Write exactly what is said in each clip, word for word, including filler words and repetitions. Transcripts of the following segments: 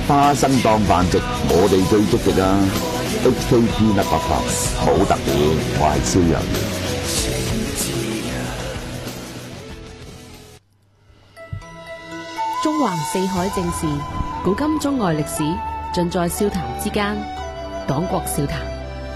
花生當飯食，我哋最積極啊 ！H K P 粒白糖好特別，我係蕭陽。 中環四海正事，古今中外歷史，盡在笑談之間。黨國笑談。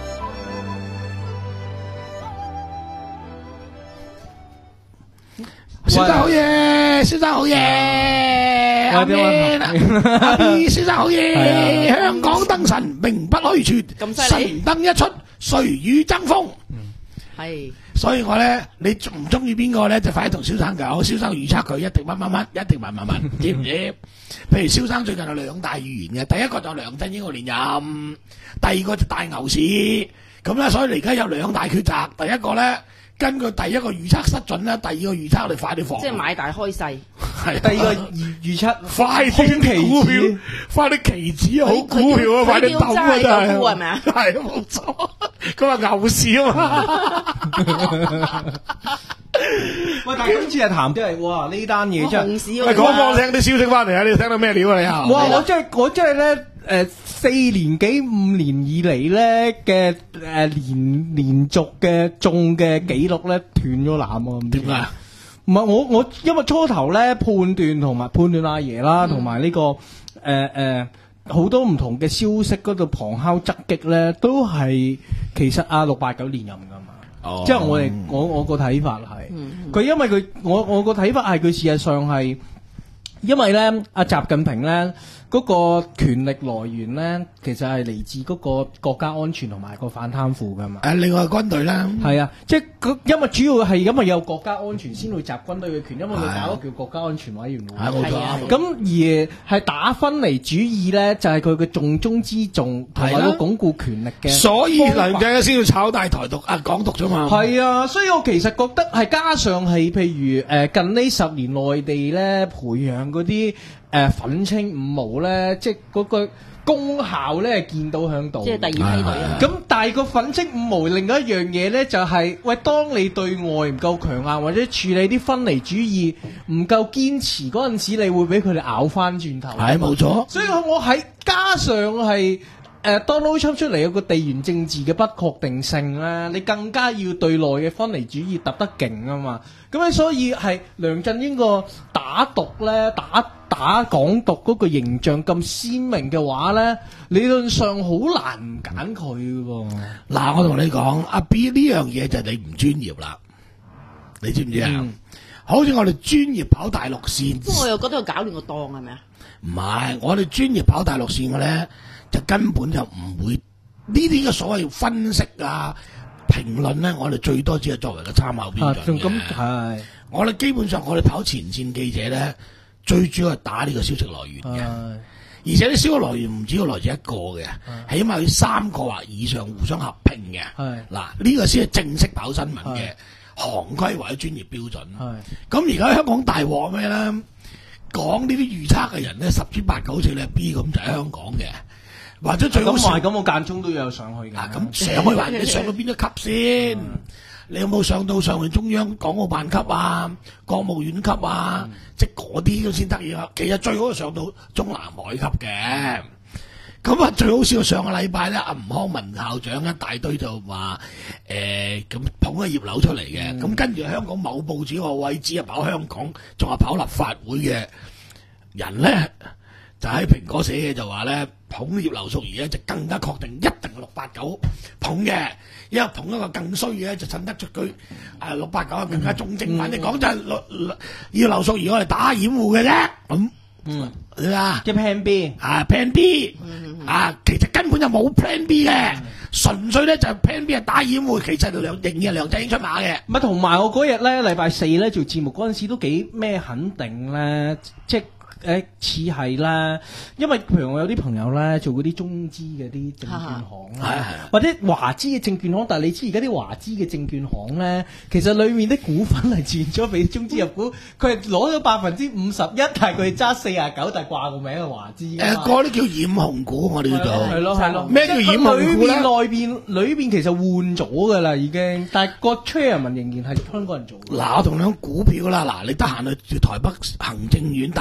蕭生好嘢，蕭生好嘢，阿邊阿邊，蕭生好嘢，香港燈神名不虛傳，神燈一出，誰與爭鋒？ 係， 所以我咧，你唔中意邊個咧，就快啲同蕭生講，蕭生預測佢一定乜乜乜，一定乜乜乜，知唔知？譬如蕭生最近有兩大預言嘅，第一個就梁振英個連任，第二個就大牛市，咁咧，所以而家有兩大抉擇，第一個咧。根據第一個預測失準啦，第二個預測我哋快啲放。 即係買大開細。 係。 第二個預預測快啲股票，快啲期指啊，好股票啊，快啲鬥啊，真係。 係咪啊？ 係冇錯，佢話牛市啊嘛。 喂，但係今次係談即係哇呢單嘢真係。 喂，講講聽啲消息翻嚟啊！你聽到咩料啊？你啊？ 哇！我真係我真係咧。誒，四年幾五年以嚟咧嘅誒連連續嘅中嘅紀錄咧斷咗纜啊！點解？唔係我我因為初頭咧判斷同埋判斷阿爺啦，同埋呢個誒誒好多唔同嘅消息嗰度旁敲側擊咧，都係其實阿六八九連任噶嘛。哦，即係我哋我我個睇法係，佢、嗯、因為佢我我個睇法係佢事實上係，因為咧阿習近平咧。嗰個權力來源咧，其實係嚟自嗰個國家安全同埋個反貪腐噶嘛。誒，另外軍隊啦，係啊，即係因為主要係因為有國家安全先會集軍隊嘅權，因為佢搞個叫國家安全委員會。係冇錯。咁而係打分離主義咧，就係佢嘅重中之重，同埋個鞏固權力嘅。所以梁振英先要炒大台獨啊港獨啫嘛。係啊，所以我其實覺得係加上係譬如誒近呢十年內地咧培養嗰啲。誒、呃、粉青五毛咧，即係嗰個功效咧，見到響度。即係第二梯隊啊！咁但係個粉青五毛另外一樣嘢咧，就係、是、喂，當你對外唔夠強硬，或者處理啲分離主義唔夠堅持嗰陣時，你會俾佢哋咬翻轉頭。係冇錯。所以我喺加上係。誒 Donald Trump 出嚟有個地緣政治嘅不確定性咧，你更加要對內嘅分離主義揼得勁啊嘛，咁咧所以係梁振英個打獨咧，打打港獨嗰個形象咁鮮明嘅話咧，理論上好難唔揀佢嘅喎。嗱，我同你講，阿 B 呢樣嘢就係你唔專業啦，你知唔知啊？嗯、好似我哋專業跑大陸線， 不過我又覺得佢搞亂個檔係咪啊？ 唔係，我哋專業跑大陸線嘅咧。就根本就唔會呢啲嘅所謂分析啊、評論咧，我哋最多只係作為個參考標準嘅。咁係，我哋基本上我哋跑前線記者咧，最主要係打呢個消息來源嘅，而且啲消息來源唔只要來自一個嘅，係因為佢三個或以上互相合併嘅。係嗱，呢個先係正式跑新聞嘅行規或者專業標準。係咁而家香港大鑊咩咧？講呢啲預測嘅人咧，十之八九好似你 B 咁就喺香港嘅。或者最好咁，咁我間中都有上去㗎。咁、啊、上去話你上到邊一級先？嗯、你有冇上到上去中央港澳辦級啊、國務院級啊？嗯、即係嗰啲都先得意啊！其實最好係上到中南海級嘅。咁啊，最好笑上個禮拜咧，阿吳康文校長一大堆就話誒咁捧個葉劉出嚟嘅。咁、嗯、跟住香港某報紙個位置啊，跑香港仲係跑立法會嘅人咧。就喺蘋果寫嘅就話咧，捧葉劉淑儀咧就更加確定一定係六八九捧嘅，因為捧一個更衰嘅就襯得出佢誒六八九係更加忠正。反正講就係葉劉淑儀我哋打掩護嘅啫，咁嗯啊，即係 Plan B 啊 Plan B 啊，其實根本就冇 Plan B 嘅，純粹咧就 Plan B 係打掩護，其實就梁仍然係梁振英出馬嘅。咪同埋我嗰日咧禮拜四咧做節目嗰陣時都幾咩肯定咧，即係。誒似係啦，因為譬如我有啲朋友咧做嗰啲中資嘅啲證券行啦，或者華資嘅證券行，但係你知而家啲華資嘅證券行咧，其實裡面啲股份係轉咗俾中資入股，佢係攞咗百分之五十一，但係佢揸四廿九，但係掛個名係華資。誒，嗰啲叫染紅股，我哋叫做係咯係咯。咩叫染紅股咧？裏邊內邊裏邊其實換咗㗎啦，已經，但係個 chairman 仍然係香港人做。嗱，我同你講股票啦，嗱，你得閒去台北行政院大陸委員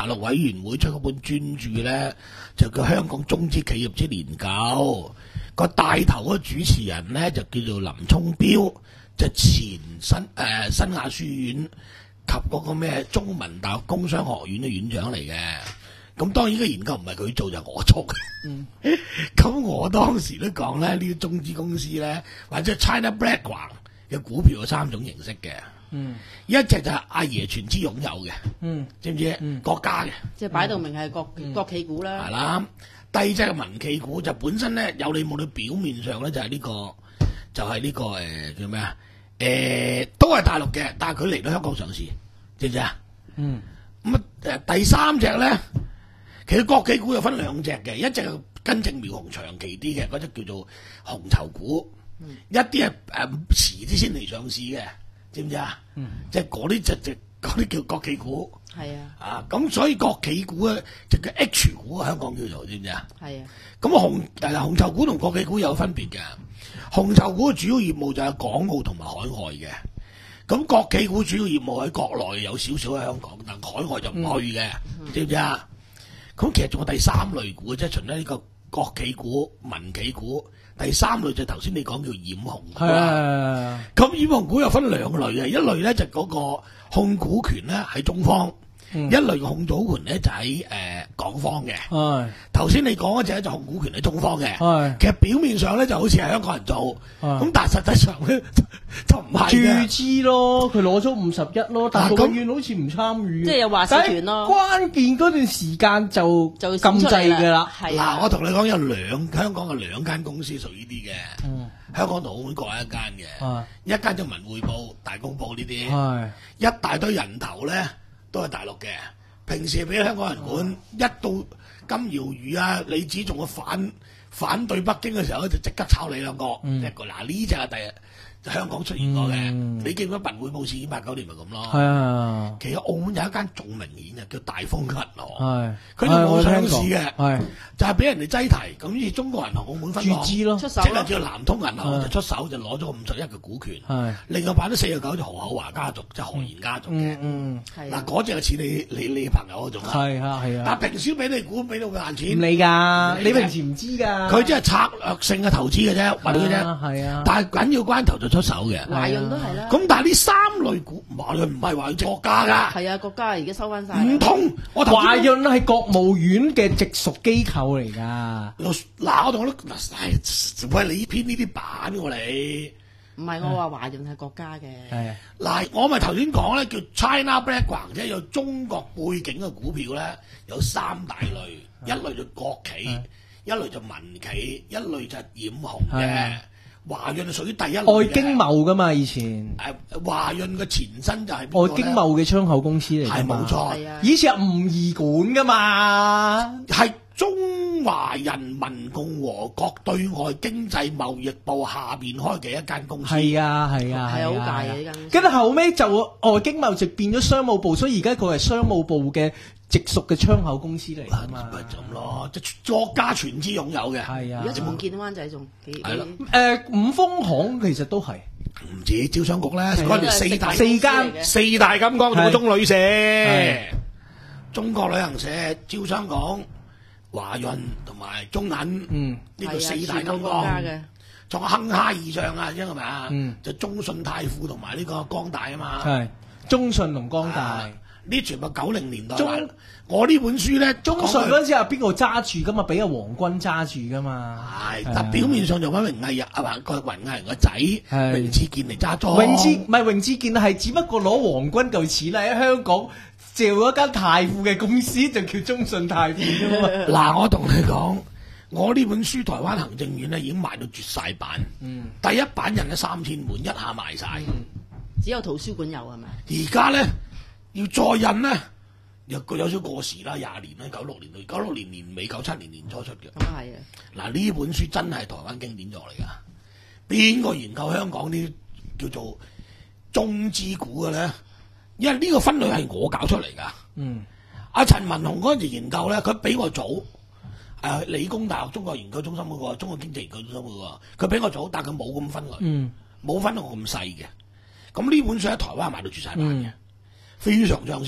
聯會出嗰本專著咧，就叫《香港中資企業之年究》。個帶頭嗰個主持人咧就叫做林聰標，就前新誒、呃、新亞書院及嗰個咩中文大學工商學院嘅院長嚟嘅。咁當然呢個研究唔係佢做，就係、我做。嗯，咁我當時都講咧，呢啲中資公司咧，或者 China Blackground 嘅股票有三種形式嘅。嗯，一隻就係阿爺全資擁有嘅。嗯，知唔知？嗯，國家嘅， 即係擺到明係國、嗯、國企股啦。 係啦。第二隻嘅民企股就本身咧有你冇你，表面上咧就係呢、呢個就係、係、呢、呢個誒、呃、叫咩啊？誒、呃、都係大陸嘅，但係佢嚟到香港上市，知唔知啊？嗯。咁啊誒第三隻咧，其實國企股又分兩隻嘅，一隻係根正苗紅長期啲嘅，嗰隻叫做紅籌股，嗯、一啲係誒遲啲先嚟上市嘅，知唔知啊？嗯。即係嗰啲就就嗰啲叫國企股。係啊，啊咁所以國企股咧就叫 H 股，香港叫做知唔知啊？係啊，咁紅誒紅籌股同國企股有分別嘅。紅籌股嘅主要業務就係港澳同埋海外嘅，咁國企股主要業務喺國內有少少喺香港，但海外就唔去嘅，嗯、知唔知啊？咁其實仲有第三類股，即係除咗呢個國企股、民企股，第三類就頭先你講叫染紅股啦。咁染紅股又分兩類嘅，一類咧就嗰個控股權咧喺中方。嗯、一類嘅控股權咧就喺誒、呃、港方嘅，頭先你講嗰隻就控股權喺中方嘅，其實表面上咧就好似係香港人做，咁但係實際上咧就唔係嘅。 注資咯，佢攞咗五十一咯，但係佢永遠好似唔參與， 即係有話事權咯。 關鍵嗰段時間就就禁制㗎啦。 嗱，我同你講有兩香港嘅兩間公司屬於啲嘅，嗯、香港同澳門各有一間嘅，一間就文匯報、大公報呢啲，一大堆人頭咧。都係大陸嘅，平時俾香港人管，哦、一到金瑤魚啊、李子仲嘅反反對北京嘅時候咧，就即刻炒你兩個，嗯、一個嗱呢隻係第日香港出現過嘅，嗯、你記唔記得文匯報事件八九年咪咁咯？係啊，其實澳門有一間仲明顯嘅叫大豐銀行，佢哋冇上市嘅，就係俾人哋擠提，咁於是中國銀行澳門分行注資咯， 出手即係叫南通銀行就出手就攞咗五十一嘅股權，另外擺咗四十九就何厚華家族，即係何賢家族嘅，嗱嗰隻就似你你你朋友嗰種，係啊係啊，但平時俾你估俾到佢賺錢， 唔理㗎，你平時唔知㗎， 佢即係策略性嘅投資嘅啫，揾嘅啫，係啊，但係緊要關頭就出手嘅， 華潤都係啦。 咁但係呢三類股，華潤唔係華潤國家㗎， 係啊，國家而家收翻晒。 唔通我華潤係國務院嘅直屬機構嚟㗎。 嗱，我同我都嗱，喂你編呢啲版喎你。 唔係我話華潤係國家嘅。係嗱，我咪頭先講咧叫 China Blackground 即係有中國背景嘅股票咧，有三大類，一類就國企，一類就民企，一類就染紅嘅。華潤係屬於第一類嘅外經貿噶嘛，以前誒華潤嘅前身就係外經貿嘅窗口公司嚟， 係冇錯。 以前係吳儀管噶嘛， 係中華人民共和國對外經濟貿易部下邊開嘅一間公司。係啊係啊係好大嘅呢間公司。 跟住後尾就外經貿就變咗商務部，所以而家佢係商務部嘅直屬嘅窗口公司嚟㗎嘛， 咪咁咯，即係國家全資擁有嘅。 係啊， 而家仲見灣仔仲幾幾？ 誒五豐行其實都係唔止招商局咧，嗰條四大四間四大金剛同中旅社、中國旅行社、招商局、華潤同埋中銀，嗯，呢個四大金剛嘅。仲有亨哈二將啊，知係咪啊？嗯，就中信泰富同埋呢個光大啊嘛。 係中信同光大。 呢全部九零年代，我呢本書咧， 中信嗰陣時係邊個揸住噶嘛？俾阿黃軍揸住噶嘛？ 係，但表面上就揾榮毅人啊，話個榮毅人個仔榮智健嚟揸咗。 榮智唔係榮智健，係只不過攞黃軍嚿錢喺香港借咗間泰富嘅公司，就叫中信泰富啫嘛。 嗱，我同你講，我呢本書台灣行政院咧已經賣到絕晒版，嗯，第一版印咗三千本，一下賣晒， 嗯，只有圖書館有係咪？ 而家咧。要再印咧，又有少過時啦，廿年啦，九六年到九六年年尾，九七年年初出嘅。 咁啊係啊！ 嗱，呢本書真係台灣經典作嚟噶。邊個研究香港啲叫做中資股嘅咧？因為呢個分類係我搞出嚟噶。嗯。阿陳文雄嗰陣時研究咧，佢比我早。誒、呃，理工大學中國研究中心嗰、那個，中國經濟研究中心嗰、那個，佢比我早，但佢冇咁分類。嗯。冇分到我咁細嘅。咁呢本書喺台灣賣到絕晒版嘅。嗯非常暢銷，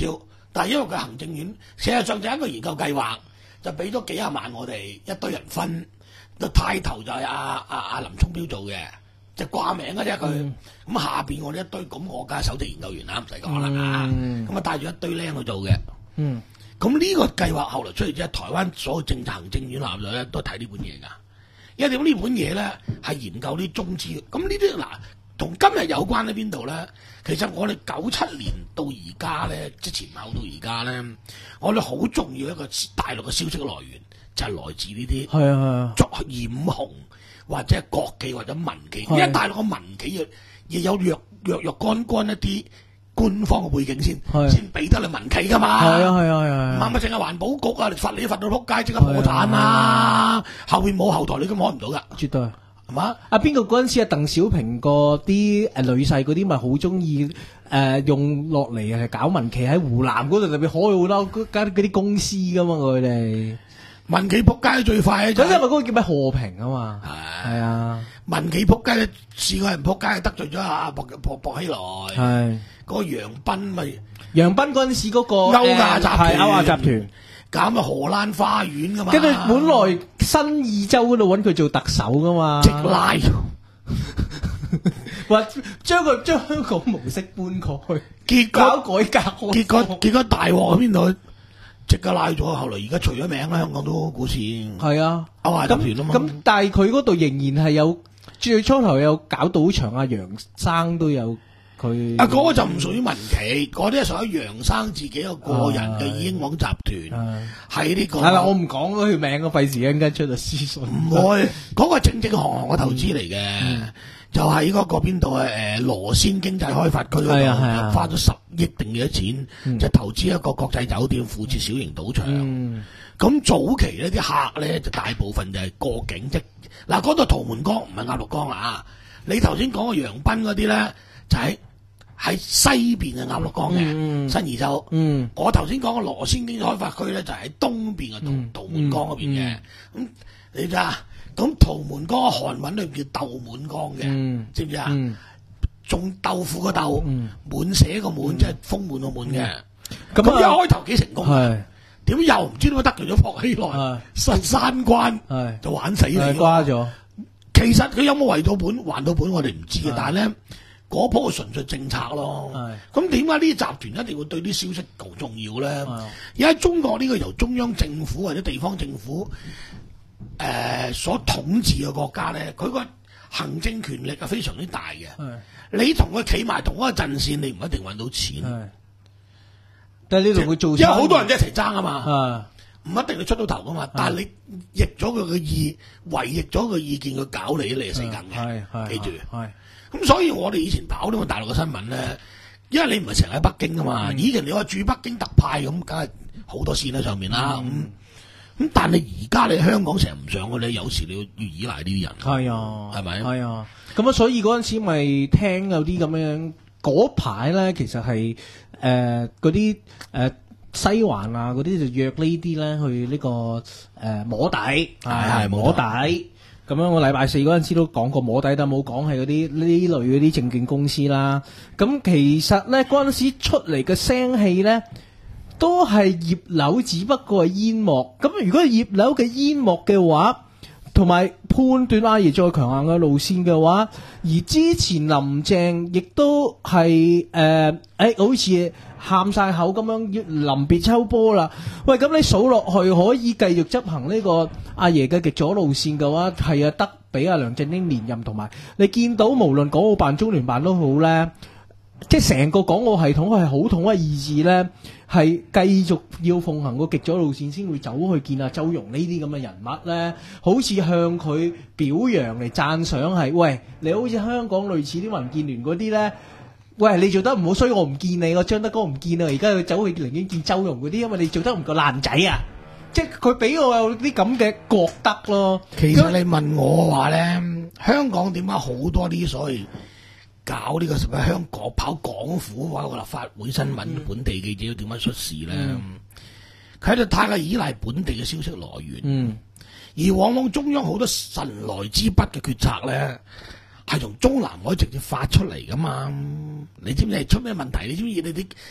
但係因為佢行政院事實上就係一個研究計劃，就俾咗幾廿萬我哋一堆人分，個派頭就係阿阿阿林聰標做嘅，就掛名嘅啫佢。咁、嗯、下邊我哋一堆，咁我梗係首席研究員啦，唔使講啦。咁啊帶住一堆僆去做嘅。嗯。咁呢個計劃後來出嚟之後，台灣所有政策行政院立咗咧都睇呢本嘢㗎。因為點呢本嘢咧係研究啲中資，咁呢啲嗱同今日有關喺邊度咧？其實我哋九七年到而家咧，即前後到而家咧，我哋好重要一個大陸嘅消息來源就係、是、來自呢啲係啊係啊，作染紅或者國企或者民企，因為大陸嘅民企亦有若若若干干一啲官方嘅背景先，先俾得你民企噶嘛。係啊係啊係啊，唔係咪淨係環保局啊？罰你罰到撲街，即刻破產啊！後面冇後台，你都摸唔到噶，絕對。係嘛？啊邊個嗰陣時啊？鄧小平個啲誒女婿嗰啲咪好中意誒用落嚟係搞民企喺湖南嗰度特別開好多間嗰啲公司噶嘛佢哋。民企仆街最快嗰陣咪嗰個叫咩和平啊嘛。係係啊，民企仆街咧試過人仆街得罪咗阿薄薄薄熙來。係嗰個楊斌咪楊斌嗰陣時嗰個歐亞集團歐亞集團。搞咪荷蘭花園噶嘛，跟住本來新義州嗰度揾佢做特首噶嘛，直拉，話將佢將香港模式搬過去，結果搞改革，結果結果大鑊喺邊度？即刻拉咗，後來而家除咗名啦，香港都股市係啊，歐亞集團啊嘛。咁但係佢嗰度仍然係有最初頭有搞賭場，阿楊生都有。佢啊，嗰、那個就唔屬於民企，嗰啲係屬於楊生自己個個人嘅英皇集團，喺呢、這個。係啦，我唔講佢名，我費事一陣間出到私信。唔會，嗰、那個正正行行嘅投資嚟嘅，嗯、就喺嗰個邊度啊？誒，羅仙經濟開發區嗰度，花咗十億定幾多錢，嗯、就投資一個國際酒店，附設小型賭場。咁、嗯、早期呢啲客咧就大部分就係過境，即嗱嗰度圖門江唔係鴨綠江啊！你頭先講嘅楊斌嗰啲咧，就喺、是。喺西邊嘅鴨綠江嘅、嗯、新義州，嗯、我頭先講嘅羅仙經濟開發區咧就喺、是、東邊嘅圖圖門江嗰邊嘅。咁、嗯嗯、你知啊？咁圖門江嘅韓文裏邊叫豆滿江嘅，嗯、知唔知啊？種、嗯、豆腐個豆，嗯、滿瀉個滿，即係豐滿個滿嘅。咁、嗯、一開頭幾成功，點解又唔知點解得罪咗薄熙來？實山關就玩死你，瓜咗。其實佢有冇還到本？還到本我哋唔知嘅，但係咧。嗰鋪純粹政策咯，咁點解呢啲集團一定會對啲消息夠重要咧？而家中國呢個由中央政府或者地方政府誒、呃、所統治嘅國家咧，佢個行政權力係非常之大嘅。你同佢企埋同一個陣線，你唔一定揾到錢。但係你同佢做，因為好多人一齊爭啊嘛，唔一定你出到頭噶嘛。但係你逆咗佢嘅意，違逆咗佢意見，佢搞你，你係死梗嘅。記住。咁所以我哋以前跑呢個大陸嘅新聞咧，因為你唔係成日喺北京噶嘛，嗯、以前你話住北京特派咁，梗係好多線喺上面啦。咁咁、嗯嗯，但係而家你香港成日唔上嘅咧，有時你要要依賴呢啲人。係啊，係咪？係啊。咁啊，所以嗰陣時咪聽有啲咁樣嗰排咧，其實係誒嗰啲誒西環啊嗰啲就約呢啲咧去呢、這個誒、呃、摸底，係係摸底。咁樣我禮拜四嗰陣時都講過摸底，但冇講係嗰啲呢類嗰啲證券公司啦。咁其實咧嗰陣時出嚟嘅聲氣咧，都係葉劉，只不過係煙幕。咁如果係葉劉嘅煙幕嘅話，同埋判斷阿爺再強硬嘅路線嘅話，而之前林鄭亦都係誒誒，好似喊晒口咁樣要臨別秋波啦。喂，咁你數落去可以繼續執行呢個阿爺嘅極左路線嘅話，係啊，得俾阿梁振英連任，同埋你見到無論港澳辦、中聯辦都好咧，即係成個港澳系統係好統一意志咧，係繼續要奉行個極左路線，先會走去見阿周融呢啲咁嘅人物咧，好似向佢表揚嚟讚賞係，喂，你好似香港類似啲民建聯嗰啲咧。喂，你做得唔好，所以我唔見你，我張德江唔見啊！而家佢走去寧願見周融嗰啲，因為你做得唔夠爛仔啊！即係佢俾我有啲咁嘅覺得咯。其實你問我話咧，香港點解好多啲所謂搞呢個什麼香港跑港府或者立法會新聞、嗯、本地記者點樣出事咧？佢喺度太過依賴本地嘅消息來源，嗯、而往往中央好多神來之筆嘅決策咧。係從中南海直接發出嚟噶嘛？你知唔知係出咩問題？你知唔知你啲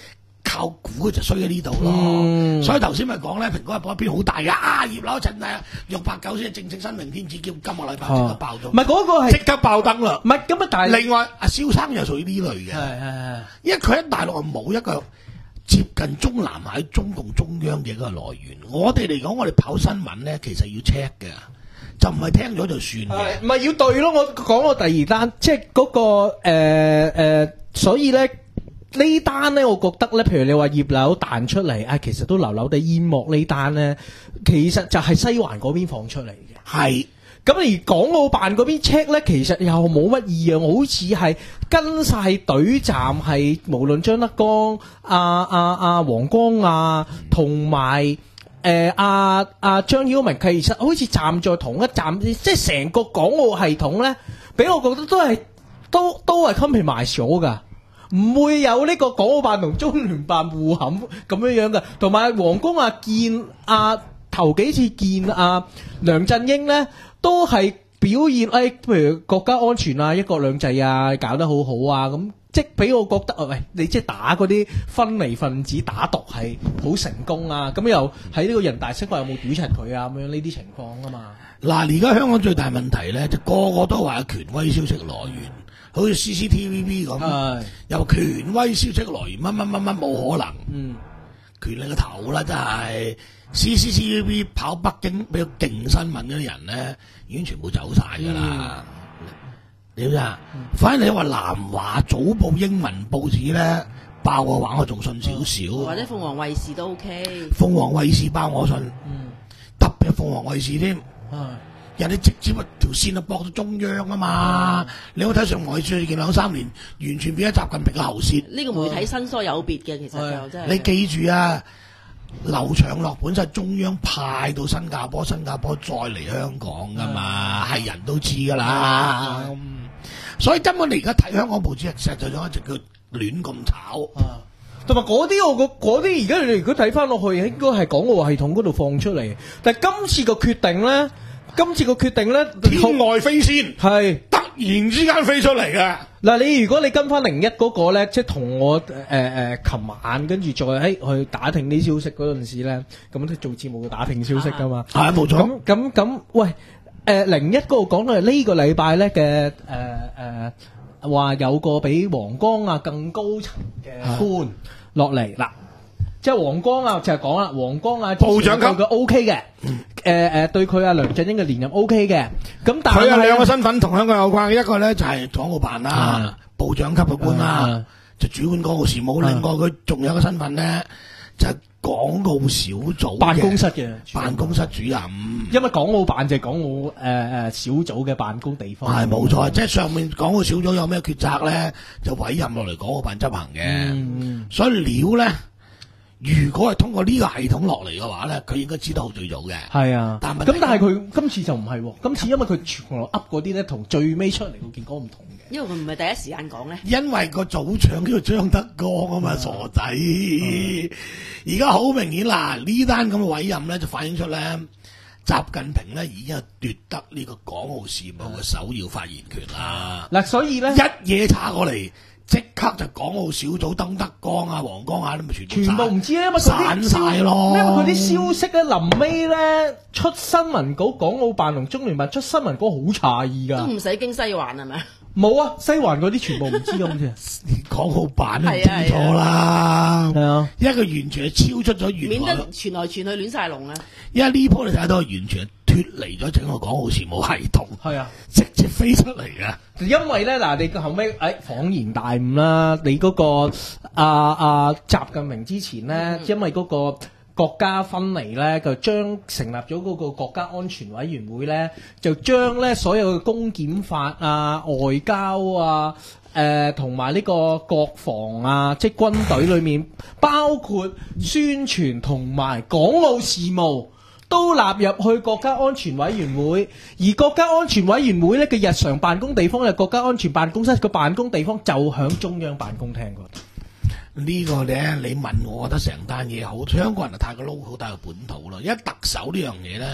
靠估就衰喺呢度咯。 嗯、 所以頭先咪講咧，蘋果日報一篇好大嘅啊，葉劉陳啊，六八九先正式新明天子，叫今個禮拜即刻爆咗。 唔係嗰個係即刻爆燈啦。 唔係咁啊，但係另外阿蕭生又屬於呢類嘅， 係係係， 因為佢喺大陸係冇一個接近中南海中共中央嘅一個來源。我哋嚟講，我哋跑新聞咧，其實要 check 嘅。就唔係聽咗就算嘅， 唔係要對咯。我講我第二單，即係嗰、嗰個誒、呃呃、所以咧呢單咧，我覺得咧，譬如你話葉劉彈出嚟，啊，其實都流流地煙幕呢單咧，其實就係西環嗰邊放出嚟嘅。係咁而港澳辦嗰邊 check 咧，其實又冇乜異樣，好似係跟晒隊站，係無論張德江、阿阿阿黃光亞同埋。誒阿阿張曉明其實好似站在同一站，即係成個港澳系統咧，俾我覺得都係都都係 compromise 咗噶，唔會有呢個港澳辦同中聯辦互冚咁樣樣嘅。同埋黃光亞見阿、啊、頭幾次見阿、啊、梁振英咧，都係表現誒、哎，譬如國家安全啊、一國兩制啊，搞得好好啊咁。即係俾我覺得啊，喂，你即係打嗰啲分離分子打毒係好成功啊！咁又喺呢個人大釋法有冇屌柒佢啊？咁樣呢啲情況啊嘛。嗱，而家香港最大問題咧，就個個都話有權威消息來源，好似 C C T V B 咁，有權威消息來源乜乜乜乜冇可能。嗯，權力個頭啦，真係 C C T V B 跑北京比較勁新聞嗰啲人咧，已經全部走晒㗎啦。嗯點啊？反正你話南華早報英文報紙咧爆嘅話，我仲信少少。 或者鳳凰衛視都 OK。 鳳凰衛視爆我信，嗯、特別係鳳凰衛視添。嗯、人哋直接一條線啊駁到中央啊嘛。嗯、你好睇上海最近兩三年，完全變咗習近平嘅喉舌。 呢個媒體伸疏有別嘅，其實就真係。 你記住啊！劉長樂本身係中央派到新加坡，新加坡再嚟香港噶嘛，係、嗯、人都知噶啦。嗯嗯、所以根本你而家睇香港報紙，實際上一直叫亂咁炒。同埋嗰啲我個嗰啲而家你如果睇翻落去，應該係港澳系統嗰度放出嚟。但係今次個決定咧，今次個決定咧，天外飛仙係突然之間飛出嚟嘅。嗱，你如果你跟翻零一嗰個咧，即係同我誒誒琴晚跟住再喺去打聽啲消息嗰陣時咧，咁都做節目嘅打聽消息噶嘛，係冇錯。咁咁咁，喂誒零一嗰度講到係呢個禮拜咧嘅誒誒話有個比黃光亞更高層嘅官落嚟嗱。即係黃光亞就係講啦，黃光亞部長級佢 O K 嘅，誒誒對佢阿梁振英嘅連任 O K 嘅，咁但係佢有兩個身份同香港有關，一個咧就係港澳辦啦，部長級嘅官啦，就主管港澳事務。另外佢仲有個身份咧，就係港澳小組辦公室嘅辦公室主任。因為港澳辦就係港澳誒誒小組嘅辦公地方。係冇錯，即係上面港澳小組有咩抉擇咧，就委任落嚟港澳辦執行嘅。所以料咧。如果係通過呢個系統落嚟嘅話咧，佢應該知道最早嘅。係啊，咁但係佢今次就唔係喎。今次因為佢全部噏嗰啲咧，同最尾出嚟個結果唔同嘅。因為佢唔係第一時間講咧。因為個組長叫做張德江啊嘛，傻仔。而家好明顯啦，呢單咁嘅委任咧，就反映出咧，習近平咧已經係奪得呢個港澳事務嘅首要發言權啦。嗱，所以咧一嘢叉過嚟。即刻就港澳小組鄧德江啊、黃光亞都咪全部全部唔知咧，因為散晒咯。因為佢啲消息咧，臨尾咧出新聞稿，港澳辦同中聯辦出新聞稿好詫異噶，都唔使經西環係咪？冇啊，西環嗰啲全部唔知咁嘅，港澳辦都唔清楚啦。係啊，因為佢完全係超出咗原來，免得傳來傳去亂晒龍啊。因為呢鋪你睇到完全係脫離咗整個港澳事務系統，係啊，直接飛出嚟嘅。因為咧嗱，你後尾誒恍然大悟啦，你嗰、那個阿阿習近平之前咧，嗯、因為嗰個國家分離咧，就將成立咗嗰個國家安全委員會咧，就將咧所有嘅公檢法啊、外交啊、誒同埋呢個國防啊，即係軍隊裏面包括宣傳同埋港澳事務。都納入去國家安全委員會，而國家安全委員會咧嘅日常辦公地方係國家安全辦公室，個辦公地方就響中央辦公廳嗰度。呢個咧，你問我覺得成單嘢好，香港人就太過撈好大個本土啦。因為特首呢樣嘢咧，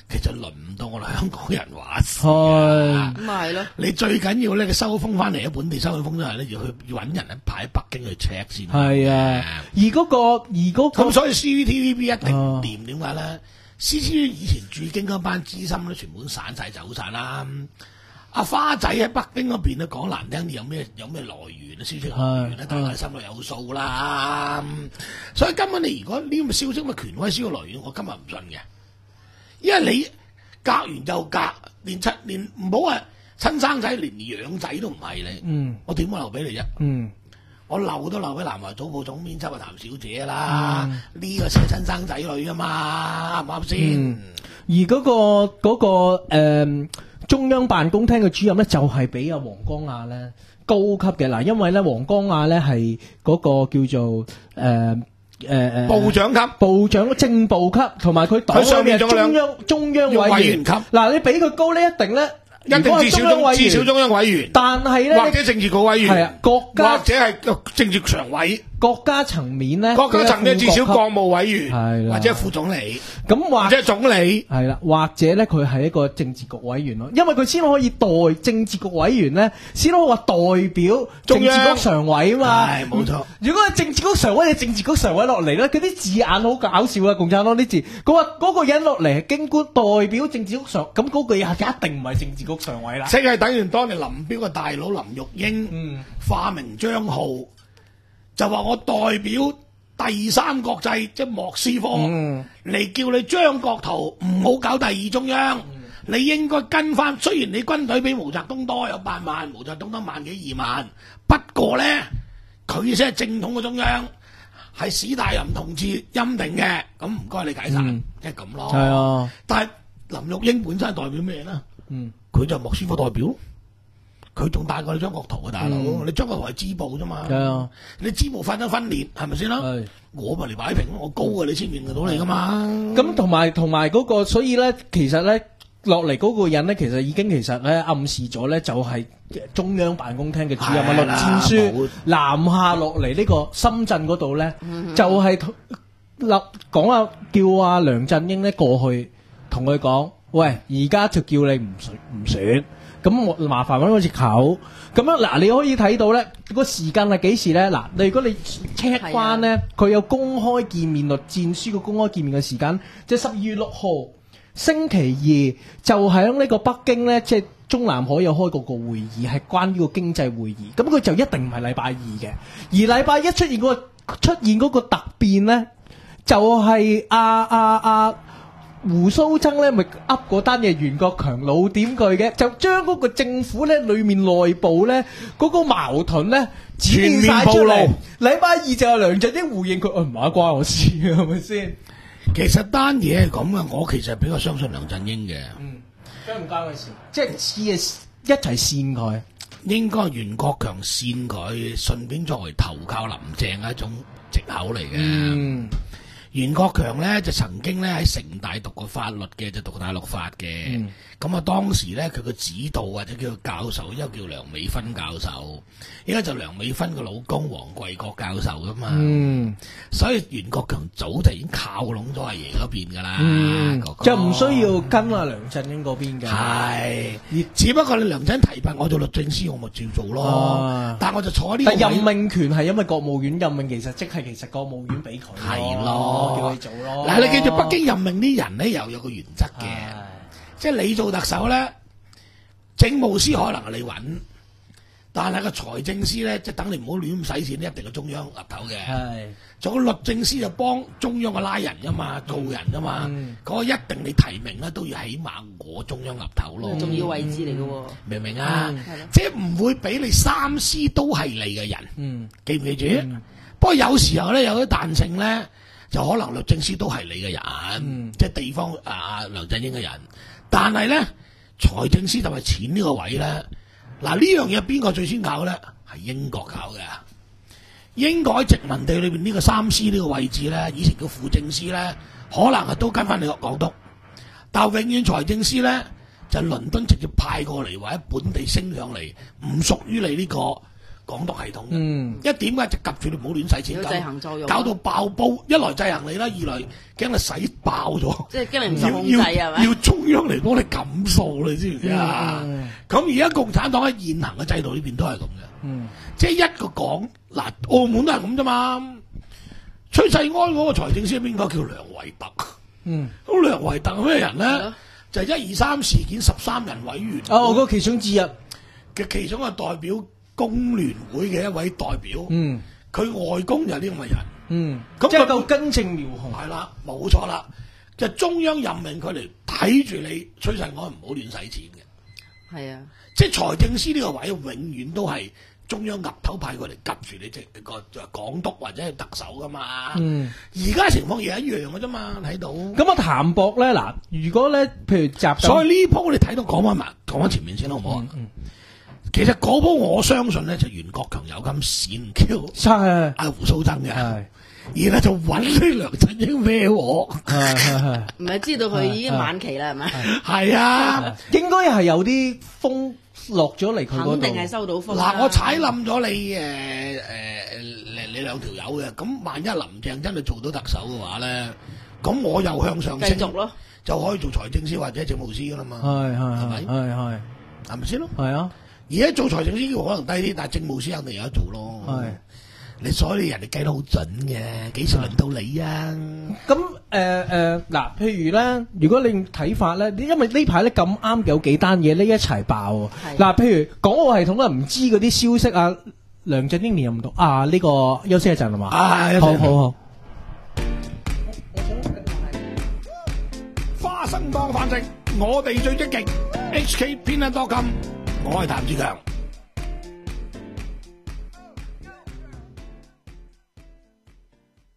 其實輪唔到我哋香港人話事係咁咪係咯。 你最緊要咧，佢收風翻嚟喺本地收風都係咧，要去要揾人咧排喺北京去 check 先。 係啊，而嗰個而嗰個咁所以 C C T V B 一定唔掂，點解咧？C C T V B 以前駐京嗰班資深咧，全部都散晒走晒啦。阿花仔喺北京嗰邊咧講難聽啲，有咩有咩來源啊？消息來源咧，大家心裏有數啦。所以根本你如果呢咁嘅消息咁嘅權威消息來源，我今日唔信嘅，因為你隔完就隔，連親連唔好話親生仔，連養仔都唔係你。嗯，我點會留俾你啫？嗯，我留都留俾南華早報總編輯啊譚小姐啦。呢、嗯、個先係親生仔女啊嘛，啱唔啱先？ 嗯、而嗰、嗰個嗰、嗰個、呃中央辦公廳嘅主任咧，就係比阿黃光亞咧高級嘅嗱，因為咧黃光亞咧係嗰個叫做誒誒誒部長級、 部長正部級，同埋佢黨嘅中央中央委員級。嗱，你比佢高呢，一定咧。 一定至少中至少中央委員， 但係咧或者政治局委員， 係啊，國家或者係政治常委， 國家層面咧， 國家層面至少國務委員， 係啦， 或者副總理， 咁或者總理， 係啦，或者咧佢係一個政治局委員咯，因為佢先可以代政治局委員咧，先可以話代表政治局常委啊嘛， 係冇錯。 如果係政治局常委，你政治局常委落嚟咧，嗰啲字眼好搞笑啊！共產黨啲字，佢話嗰個人落嚟係京官代表政治局常，咁嗰句嘢一定唔係政治局常委啦。 即係等於當年林彪嘅大佬林玉英，嗯、化名張浩，就話我代表第三國際，即係莫斯科嚟、嗯、叫你張國燾唔好搞第二中央，嗯、你應該跟翻。雖然你軍隊比毛澤東多有八萬，毛澤東得萬幾二萬，不過咧佢先係正統嘅中央，係史大林同志欽定嘅。咁唔該你解散，即係咁咯。係啊，但係林玉英本身係代表咩咧？嗯。佢就莫斯科代表，佢仲大過你張國燾啊，大佬！嗯、你張國燾係支部啫嘛， 啊、 你支部分咗分裂，係咪先啦？是我咪嚟擺平，我高啊，你先認得到你噶嘛？ 咁同埋同埋嗰個，所以咧，其實咧落嚟嗰個人咧，其實已經其實咧暗示咗咧，就係中央辦公廳嘅主任啊，栗戰書南下落嚟呢個深圳嗰度咧，嗯、就係立講啊，叫阿梁振英咧過去同佢講。喂，而家就叫你唔選唔選，咁我麻煩揾個藉口。咁樣嗱，你可以睇到咧，個時間係幾時咧？嗱，你如果你 check 翻咧，佢有公開見面栗戰書嘅公開見面嘅時間，即係十二月六號星期二，就喺呢個北京咧，即係中南海有開過個會議，係關於個經濟會議。咁佢就一定唔係禮拜二嘅，而禮拜一出現嗰個出現嗰個突變咧，就係阿阿阿。胡鬚曾咧咪噏嗰單嘢，袁國強老點佢嘅，就將嗰個政府咧裏面內部咧嗰個矛盾咧全面暴露。 禮拜二就有梁振英回應佢，唔係關我事嘅，係咪先？ 其實單嘢係咁嘅，我其實比較相信梁振英嘅。 嗯，關唔關佢事？即係似一齊扇佢， 應該袁國強扇佢，順便作為投靠林鄭嘅一種藉口嚟嘅。嗯。袁國強咧就曾經咧喺城大讀過法律嘅，就讀大陸法嘅。咁啊、嗯、當時咧佢個指導或者叫做教授，一個叫梁美芬教授，依家就梁美芬個老公黃貴國教授噶嘛。嗯，所以袁國強早就已經靠攏咗阿爺嗰邊噶啦，嗯、哥哥就唔需要跟阿梁振英嗰邊嘅。係，只不過你梁振英提拔我做律政司，我咪照做咯。啊、但係我就坐呢個位。但任命權係因為國務院任命，其實即係其實國務院俾佢。係咯。叫佢做咯。嗱，你記住，北京任命啲人咧，又有個原則嘅，唉即係你做特首咧，政務司可能係你揾，但係個財政司咧，即係等你唔好亂咁使錢，一定係中央岌頭嘅。係，做律政司就幫中央嘅拉人噶嘛，告人噶嘛，嗰、嗯、個一定你提名咧都要起碼我中央岌頭咯。 重要位置嚟嘅喎， 明唔明啊？嗯、即係唔會俾你三司都係你嘅人。嗯，記唔記住？嗯、不過有時候咧，有啲彈性咧。就可能律政司都係你嘅人，嗯、即係地方啊梁振英嘅人，但係咧財政司就係錢呢個位咧，嗱呢樣嘢邊個最先搞咧？係英國搞嘅。英國喺殖民地裏邊呢個三司呢個位置咧，以前叫副政司咧，可能係都跟翻你個港督，但係永遠財政司咧就係倫敦直接派過嚟，或者本地升上嚟，唔屬於你呢個港督系統嘅。 嗯， 一點解就及住你唔好亂使錢， 有制衡作用， 搞到爆煲。一來制衡你啦，二來驚你使爆咗， 即係驚你唔受控制係咪？ 要中央嚟幫你撳數，你知唔知啊？咁而家共產黨喺現行嘅制度呢邊都係咁嘅。嗯，即係一個講嗱，澳門都係咁啫嘛。崔世安嗰個財政司係邊個？叫梁維特。嗯，咁梁維特係咩人咧？就係一二三事件十三人委員。 哦，我個其中之一嘅其中一個代表工聯會嘅一位代表。嗯，佢外公就係呢咁嘅人。嗯，咁即係夠根正苗紅。 係啦，冇錯啦，就中央任命佢嚟睇住你崔世安唔好亂使錢嘅。係啊，即係財政司呢個位永遠都係中央岌頭派佢嚟夾住你，即係個港督或者係特首噶嘛。嗯，而家情況亦係一樣嘅啫嘛，睇到。咁啊， 譚博咧嗱，如果咧，譬如習， 所以呢鋪你睇到講翻埋，講翻前面先好唔好啊？嗯，其實嗰鋪我相信咧就袁國強有咁閃 Q， 係阿胡鬚曾嘅，係，而咧就揾呢梁振英孭鑊， 係係係，唔係知道佢已經晚期啦係咪？ 係啊， 應該係有啲風落咗嚟佢嗰度， 肯定係收到風。 嗱，我踩冧咗你誒誒你你兩條友嘅，咁萬一林鄭真係做到特首嘅話咧，咁我又向上升， 繼續咯， 就可以做財政司或者政務司噶啦嘛， 係係係咪？係係係咪先咯？ 係啊， 而家做財政司可能低啲，但係政務司肯定有得做咯。係。你所以人哋計得好準嘅，幾時輪到你啊？ 咁誒誒嗱，譬如咧，如果你睇法咧，因為呢排咧咁啱有幾單嘢呢一齊爆喎。嗱，譬如港澳系統啊，唔知嗰啲消息啊，梁振英連任唔到啊，呢、呢個休息一陣係嘛？啊，好好好。 花生當飯食，我哋最積極。H K 偏得多金，我係譚志強。